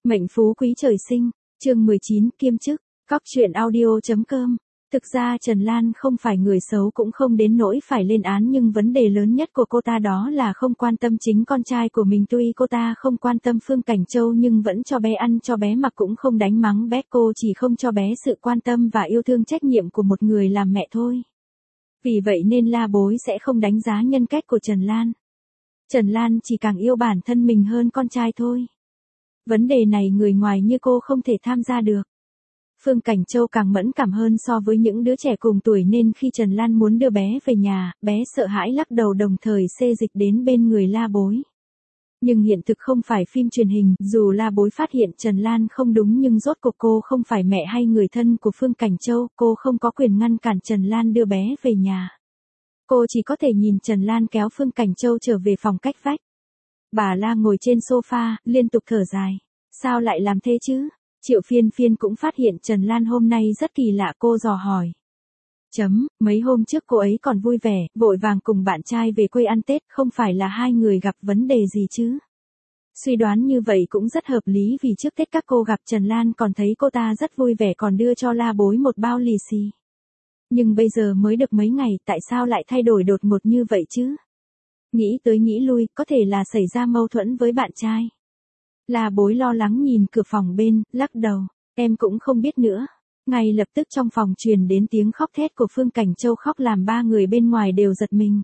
Mệnh phú quý trời sinh, chương 19, kiêm chức, Cóc truyện audio.com. Thực ra Trần Lan không phải người xấu cũng không đến nỗi phải lên án, nhưng vấn đề lớn nhất của cô ta đó là không quan tâm chính con trai của mình. Tuy cô ta không quan tâm Phương Cảnh Châu nhưng vẫn cho bé ăn cho bé mặc, cũng không đánh mắng bé, cô chỉ không cho bé sự quan tâm và yêu thương trách nhiệm của một người làm mẹ thôi. Vì vậy nên La Bối sẽ không đánh giá nhân cách của Trần Lan. Trần Lan chỉ càng yêu bản thân mình hơn con trai thôi. Vấn đề này người ngoài như cô không thể tham gia được. Phương Cảnh Châu càng mẫn cảm hơn so với những đứa trẻ cùng tuổi, nên khi Trần Lan muốn đưa bé về nhà, bé sợ hãi lắc đầu, đồng thời xê dịch đến bên người La Bối. Nhưng hiện thực không phải phim truyền hình, dù La Bối phát hiện Trần Lan không đúng nhưng rốt cuộc cô không phải mẹ hay người thân của Phương Cảnh Châu, cô không có quyền ngăn cản Trần Lan đưa bé về nhà. Cô chỉ có thể nhìn Trần Lan kéo Phương Cảnh Châu trở về phòng cách vách. Bà La ngồi trên sofa, liên tục thở dài. Sao lại làm thế chứ? Triệu Phiên Phiên cũng phát hiện Trần Lan hôm nay rất kỳ lạ, cô dò hỏi. Mấy hôm trước cô ấy còn vui vẻ, vội vàng cùng bạn trai về quê ăn Tết, không phải là hai người gặp vấn đề gì chứ? Suy đoán như vậy cũng rất hợp lý, vì trước Tết các cô gặp Trần Lan còn thấy cô ta rất vui vẻ, còn đưa cho La Bối một bao lì xì. Nhưng bây giờ mới được mấy ngày, tại sao lại thay đổi đột ngột như vậy chứ? Nghĩ tới nghĩ lui, có thể là xảy ra mâu thuẫn với bạn trai. La Bối lo lắng nhìn cửa phòng bên, lắc đầu, em cũng không biết nữa. Ngay lập tức trong phòng truyền đến tiếng khóc thét của Phương Cảnh Châu, khóc làm ba người bên ngoài đều giật mình.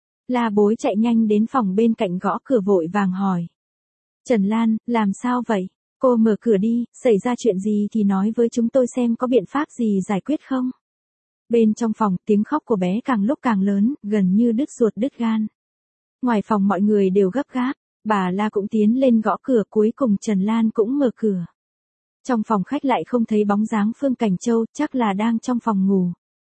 La Bối chạy nhanh đến phòng bên cạnh gõ cửa vội vàng hỏi. Trần Lan, làm sao vậy? Cô mở cửa đi, xảy ra chuyện gì thì nói với chúng tôi xem có biện pháp gì giải quyết không? Bên trong phòng, tiếng khóc của bé càng lúc càng lớn, gần như đứt ruột đứt gan. Ngoài phòng mọi người đều gấp gáp. Bà La cũng tiến lên gõ cửa, cuối cùng Trần Lan cũng mở cửa. Trong phòng khách lại không thấy bóng dáng Phương Cảnh Châu, chắc là đang trong phòng ngủ.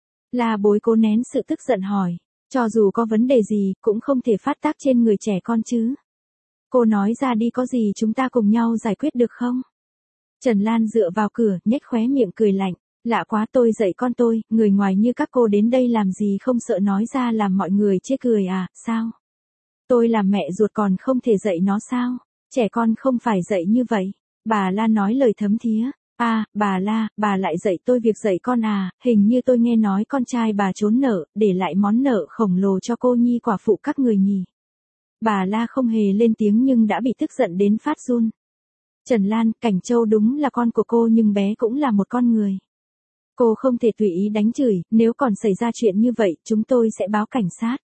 La Bối cố nén sự tức giận hỏi, cho dù có vấn đề gì, cũng không thể phát tác trên người trẻ con chứ. Cô nói ra đi, có gì chúng ta cùng nhau giải quyết được không? Trần Lan dựa vào cửa, nhếch khóe miệng cười lạnh, lạ quá, tôi dạy con tôi, người ngoài như các cô đến đây làm gì không sợ nói ra làm mọi người chê cười à, sao? Tôi làm mẹ ruột còn không thể dạy nó sao? Trẻ con không phải dạy như vậy. Bà La nói lời thấm thía. À, bà La, bà lại dạy tôi việc dạy con à, hình như tôi nghe nói con trai bà trốn nợ, để lại món nợ khổng lồ cho cô nhi quả phụ các người nhỉ. Bà La không hề lên tiếng nhưng đã bị tức giận đến phát run. Trần Lan, Cảnh Châu đúng là con của cô nhưng bé cũng là một con người. Cô không thể tùy ý đánh chửi, nếu còn xảy ra chuyện như vậy, chúng tôi sẽ báo cảnh sát.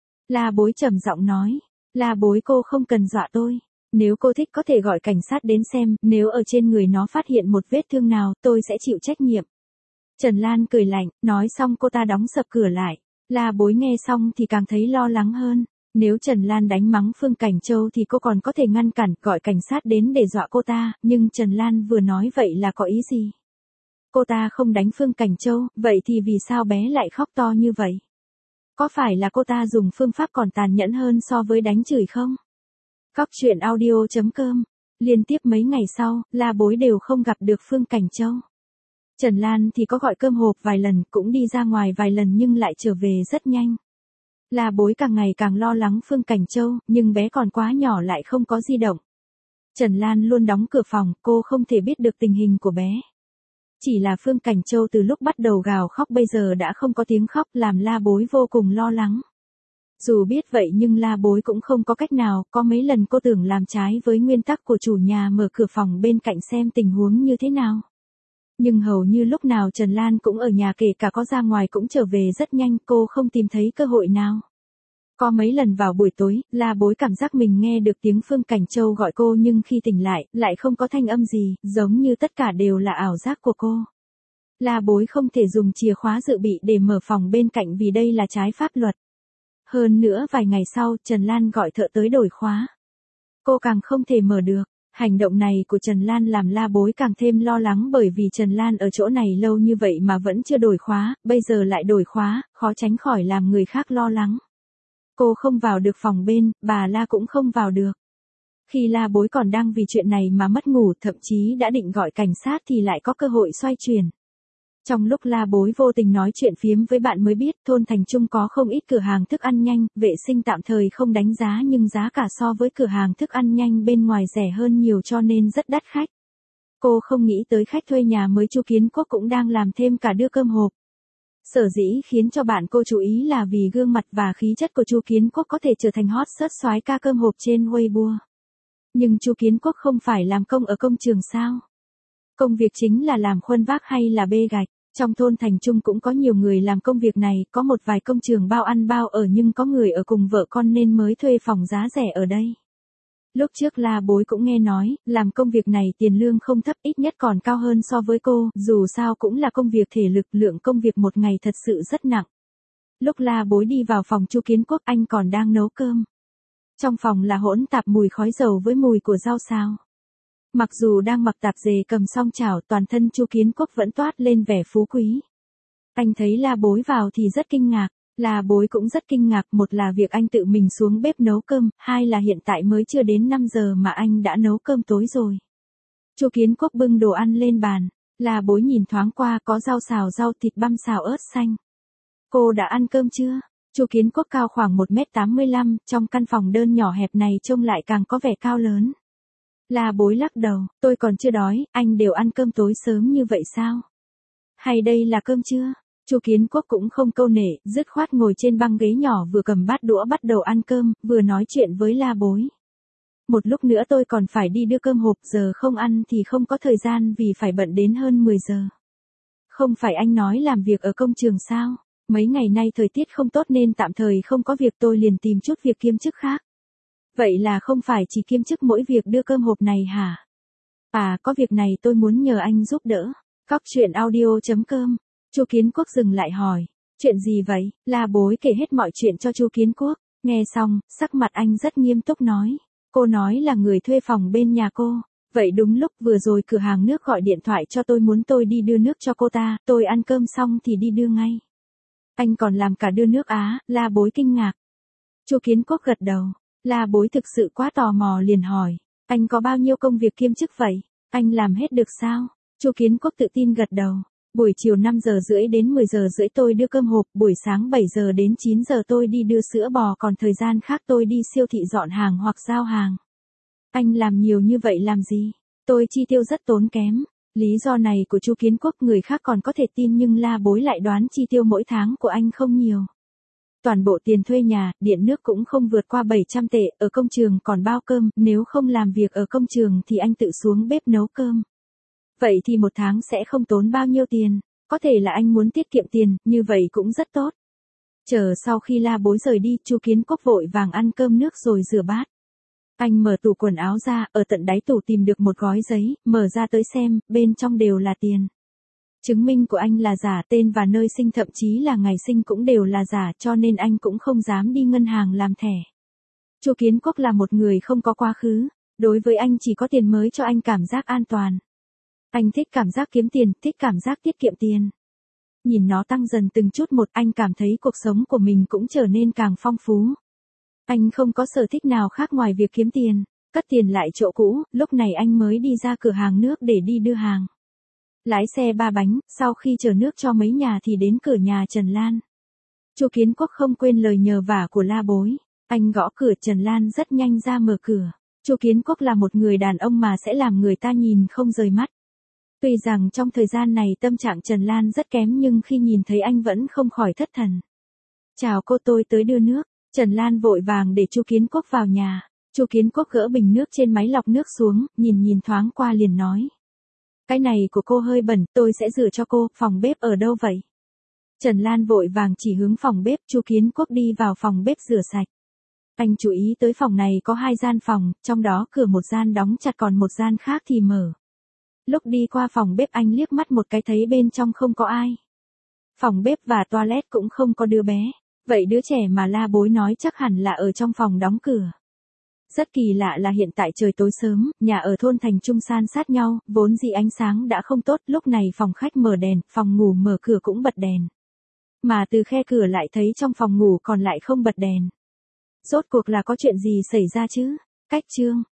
La Bối trầm giọng nói, La Bối, cô không cần dọa tôi. Nếu cô thích có thể gọi cảnh sát đến xem, nếu ở trên người nó phát hiện một vết thương nào, tôi sẽ chịu trách nhiệm. Trần Lan cười lạnh, nói xong cô ta đóng sập cửa lại. La Bối nghe xong thì càng thấy lo lắng hơn. Nếu Trần Lan đánh mắng Phương Cảnh Châu thì cô còn có thể ngăn cản, gọi cảnh sát đến để dọa cô ta, nhưng Trần Lan vừa nói vậy là có ý gì? Cô ta không đánh Phương Cảnh Châu, vậy thì vì sao bé lại khóc to như vậy? Có phải là cô ta dùng phương pháp còn tàn nhẫn hơn so với đánh chửi không? Cóc truyện audio.com. Liên tiếp mấy ngày sau, La Bối đều không gặp được Phương Cảnh Châu. Trần Lan thì có gọi cơm hộp vài lần, cũng đi ra ngoài vài lần nhưng lại trở về rất nhanh. La Bối càng ngày càng lo lắng Phương Cảnh Châu, nhưng bé còn quá nhỏ lại không có di động. Trần Lan luôn đóng cửa phòng, cô không thể biết được tình hình của bé. Chỉ là Phương Cảnh Châu từ lúc bắt đầu gào khóc bây giờ đã không có tiếng khóc, làm La Bối vô cùng lo lắng. Dù biết vậy nhưng La Bối cũng không có cách nào, có mấy lần cô tưởng làm trái với nguyên tắc của chủ nhà mở cửa phòng bên cạnh xem tình huống như thế nào. Nhưng hầu như lúc nào Trần Lan cũng ở nhà, kể cả có ra ngoài cũng trở về rất nhanh, cô không tìm thấy cơ hội nào. Có mấy lần vào buổi tối, La Bối cảm giác mình nghe được tiếng Phương Cảnh Châu gọi cô nhưng khi tỉnh lại không có thanh âm gì, giống như tất cả đều là ảo giác của cô. La Bối không thể dùng chìa khóa dự bị để mở phòng bên cạnh vì đây là trái pháp luật. Hơn nữa vài ngày sau, Trần Lan gọi thợ tới đổi khóa. Cô càng không thể mở được. Hành động này của Trần Lan làm La Bối càng thêm lo lắng, bởi vì Trần Lan ở chỗ này lâu như vậy mà vẫn chưa đổi khóa, bây giờ lại đổi khóa, khó tránh khỏi làm người khác lo lắng. Cô không vào được phòng bên, bà La cũng không vào được. Khi La Bối còn đang vì chuyện này mà mất ngủ, thậm chí đã định gọi cảnh sát thì lại có cơ hội xoay chuyển. Trong lúc La Bối vô tình nói chuyện phiếm với bạn mới biết, thôn Thành Trung có không ít cửa hàng thức ăn nhanh, vệ sinh tạm thời không đánh giá nhưng giá cả so với cửa hàng thức ăn nhanh bên ngoài rẻ hơn nhiều cho nên rất đắt khách. Cô không nghĩ tới khách thuê nhà mới Chu Kiến Quốc cũng đang làm thêm cả đưa cơm hộp. Sở dĩ khiến cho bạn cô chú ý là vì gương mặt và khí chất của Chu Kiến Quốc có thể trở thành hot search soái ca cơm hộp trên Weibo. Nhưng Chu Kiến Quốc không phải làm công ở công trường sao? Công việc chính là làm khuân vác hay là bê gạch. Trong thôn Thành Trung cũng có nhiều người làm công việc này, có một vài công trường bao ăn bao ở nhưng có người ở cùng vợ con nên mới thuê phòng giá rẻ ở đây. Lúc trước La Bối cũng nghe nói, làm công việc này tiền lương không thấp, ít nhất còn cao hơn so với cô, dù sao cũng là công việc thể lực, lượng công việc một ngày thật sự rất nặng. Lúc La Bối đi vào phòng Chu Kiến Quốc, anh còn đang nấu cơm. Trong phòng là hỗn tạp mùi khói dầu với mùi của rau xào. Mặc dù đang mặc tạp dề cầm song chảo, toàn thân Chu Kiến Quốc vẫn toát lên vẻ phú quý. Anh thấy La Bối vào thì rất kinh ngạc. La Bối cũng rất kinh ngạc, một là việc anh tự mình xuống bếp nấu cơm, hai là hiện tại mới chưa đến 5 giờ mà anh đã nấu cơm tối rồi. Chu Kiến Quốc bưng đồ ăn lên bàn, La Bối nhìn thoáng qua có rau xào, rau thịt băm xào ớt xanh. Cô đã ăn cơm chưa? Chu Kiến Quốc cao khoảng 1m85, trong căn phòng đơn nhỏ hẹp này trông lại càng có vẻ cao lớn. La Bối lắc đầu, tôi còn chưa đói, anh đều ăn cơm tối sớm như vậy sao? Hay đây là cơm trưa? Chu Kiến Quốc cũng không câu nệ, dứt khoát ngồi trên băng ghế nhỏ vừa cầm bát đũa bắt đầu ăn cơm, vừa nói chuyện với La Bối. Một lúc nữa tôi còn phải đi đưa cơm hộp, giờ không ăn thì không có thời gian vì phải bận đến hơn 10 giờ. Không phải anh nói làm việc ở công trường sao? Mấy ngày nay thời tiết không tốt nên tạm thời không có việc, tôi liền tìm chút việc kiêm chức khác. Vậy là không phải chỉ kiêm chức mỗi việc đưa cơm hộp này hả? À, có việc này tôi muốn nhờ anh giúp đỡ. Cóc truyện audio.com. Chu Kiến Quốc dừng lại hỏi, chuyện gì vậy? La Bối kể hết mọi chuyện cho Chu Kiến Quốc. Nghe xong, sắc mặt anh rất nghiêm túc nói. Cô nói là người thuê phòng bên nhà cô. Vậy đúng lúc vừa rồi cửa hàng nước gọi điện thoại cho tôi muốn tôi đi đưa nước cho cô ta, tôi ăn cơm xong thì đi đưa ngay. Anh còn làm cả đưa nước á? La Bối kinh ngạc. Chu Kiến Quốc gật đầu. La Bối thực sự quá tò mò liền hỏi, anh có bao nhiêu công việc kiêm chức vậy? Anh làm hết được sao? Chu Kiến Quốc tự tin gật đầu. Buổi chiều 5 giờ rưỡi đến 10 giờ rưỡi tôi đưa cơm hộp, buổi sáng 7 giờ đến 9 giờ tôi đi đưa sữa bò, còn thời gian khác tôi đi siêu thị dọn hàng hoặc giao hàng. Anh làm nhiều như vậy làm gì? Tôi chi tiêu rất tốn kém. Lý do này của Chu Kiến Quốc người khác còn có thể tin nhưng La Bối lại đoán chi tiêu mỗi tháng của anh không nhiều. Toàn bộ tiền thuê nhà, điện nước cũng không vượt qua 700 tệ, ở công trường còn bao cơm, nếu không làm việc ở công trường thì anh tự xuống bếp nấu cơm. Vậy thì một tháng sẽ không tốn bao nhiêu tiền, có thể là anh muốn tiết kiệm tiền, như vậy cũng rất tốt. Chờ sau khi La Bối rời đi, Chu Kiến Quốc vội vàng ăn cơm nước rồi rửa bát. Anh mở tủ quần áo ra, ở tận đáy tủ tìm được một gói giấy, mở ra tới xem, bên trong đều là tiền. Chứng minh của anh là giả, tên và nơi sinh thậm chí là ngày sinh cũng đều là giả, cho nên anh cũng không dám đi ngân hàng làm thẻ. Chu Kiến Quốc là một người không có quá khứ, đối với anh chỉ có tiền mới cho anh cảm giác an toàn. Anh thích cảm giác kiếm tiền, thích cảm giác tiết kiệm tiền. Nhìn nó tăng dần từng chút một, anh cảm thấy cuộc sống của mình cũng trở nên càng phong phú. Anh không có sở thích nào khác ngoài việc kiếm tiền, cất tiền lại chỗ cũ, lúc này anh mới đi ra cửa hàng nước để đi đưa hàng. Lái xe 3 bánh, sau khi chở nước cho mấy nhà thì đến cửa nhà Trần Lan. Chu Kiến Quốc không quên lời nhờ vả của La Bối. Anh gõ cửa, Trần Lan rất nhanh ra mở cửa. Chu Kiến Quốc là một người đàn ông mà sẽ làm người ta nhìn không rời mắt. Tuy rằng trong thời gian này tâm trạng Trần Lan rất kém nhưng khi nhìn thấy anh vẫn không khỏi thất thần. Chào cô, tôi tới đưa nước. Trần Lan vội vàng để Chu Kiến Quốc vào nhà. Chu Kiến Quốc gỡ bình nước trên máy lọc nước xuống, nhìn thoáng qua liền nói. Cái này của cô hơi bẩn, tôi sẽ rửa cho cô, phòng bếp ở đâu vậy? Trần Lan vội vàng chỉ hướng phòng bếp, Chu Kiến Quốc đi vào phòng bếp rửa sạch. Anh chú ý tới phòng này có 2 gian phòng, trong đó cửa một gian đóng chặt còn một gian khác thì mở. Lúc đi qua phòng bếp anh liếc mắt một cái thấy bên trong không có ai. Phòng bếp và toilet cũng không có đứa bé. Vậy đứa trẻ mà La Bối nói chắc hẳn là ở trong phòng đóng cửa. Rất kỳ lạ là hiện tại trời tối sớm, nhà ở thôn Thành Trung san sát nhau, vốn dĩ ánh sáng đã không tốt, lúc này phòng khách mở đèn, phòng ngủ mở cửa cũng bật đèn. Mà từ khe cửa lại thấy trong phòng ngủ còn lại không bật đèn. Rốt cuộc là có chuyện gì xảy ra chứ? Cách chương